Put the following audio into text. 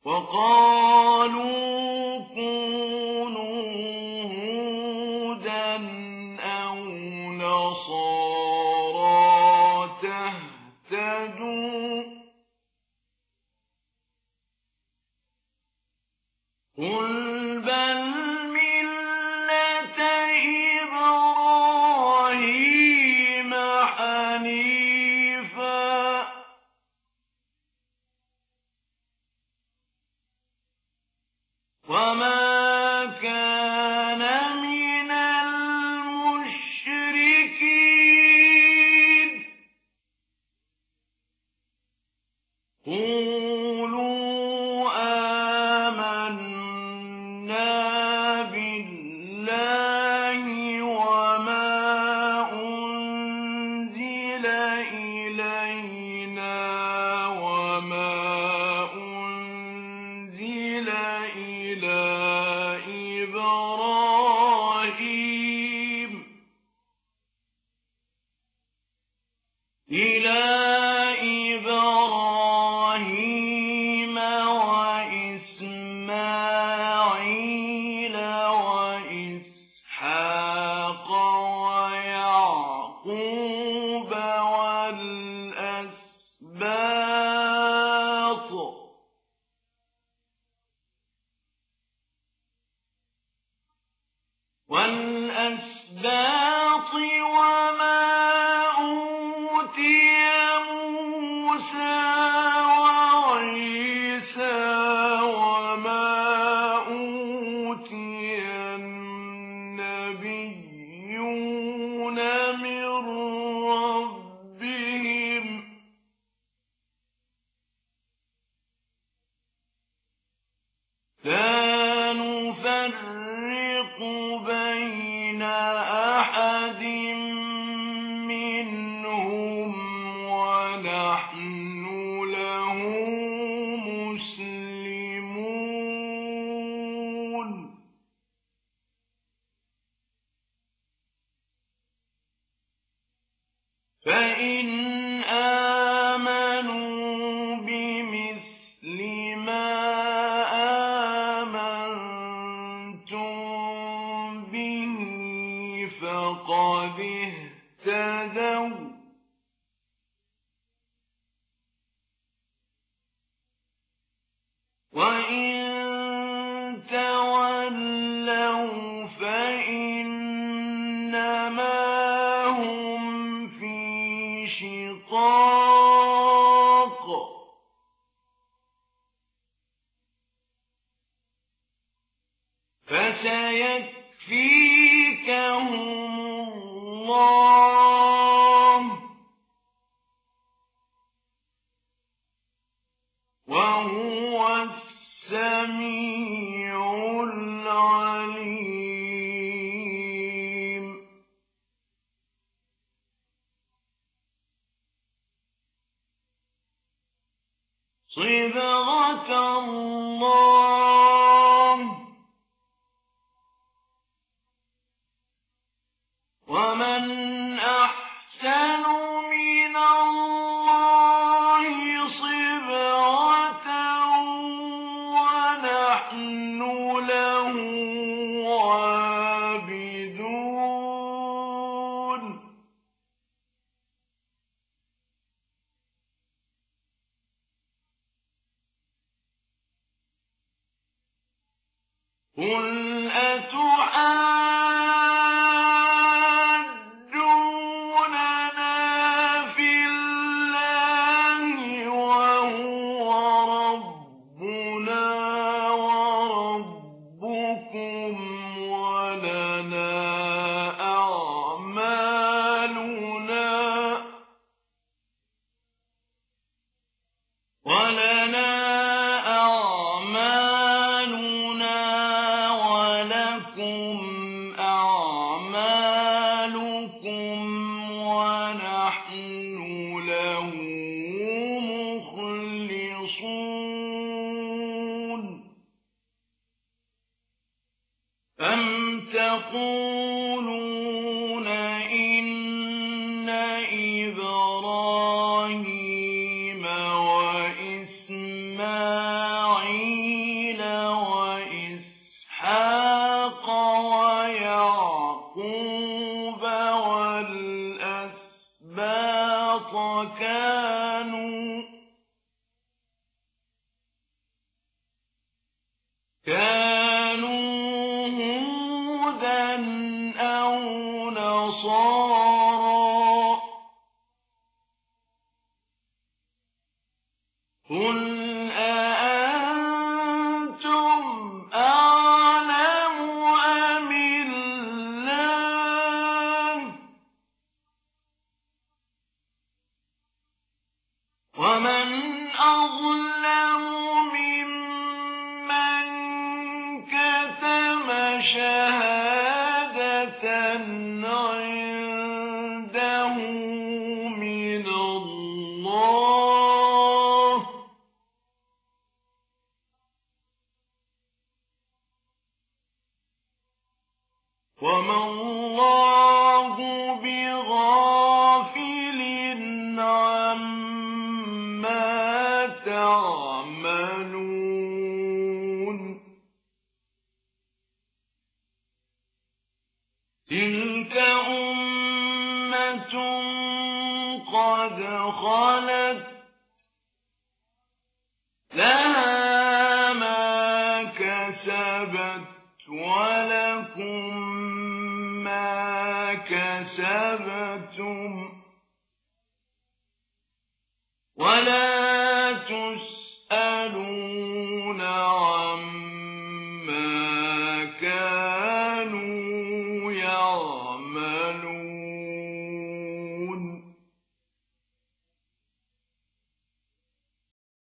وقالوا كونوا هودا أو نصارى تهتدوا قل بل ملة إبراهيم حنيفا وما كان من المشركين قولوا آمنا بالله وما أنزل إلينا وما أنزل إلى إبراهيم وإسماعيل وإسحاق ويعقوب والأسباط وما أوتي موسى وعيسى وما أوتي النبيون من ربهم لا نفرق بين أحد منهم ونحن له مسلمون فإن آمنوا بمثل ما آمنتم به فقد اهتدوا وإن تولوا فإنما هم في شقاق فسيكفيكهم الله وهو السميع العليم صبغة الله ومن أحسن من الله صبغة ونحن له عابدون قل أتحاجوننا في الله وهو ربنا وربكم ولنا أعمالنا ولكم أعمالكم ونحن له مخلصون أم تقولون إن إبراهيم وإسماعيل كانوا هودا أو نصارى قل أأنتم أعلم أم الله ومن أظلم ممن كتم شهادة عنده من الله وما الله بغافل عما تعملون تلك أمة قد خلت لها ما كسبت ولكم ما كسبتم ولا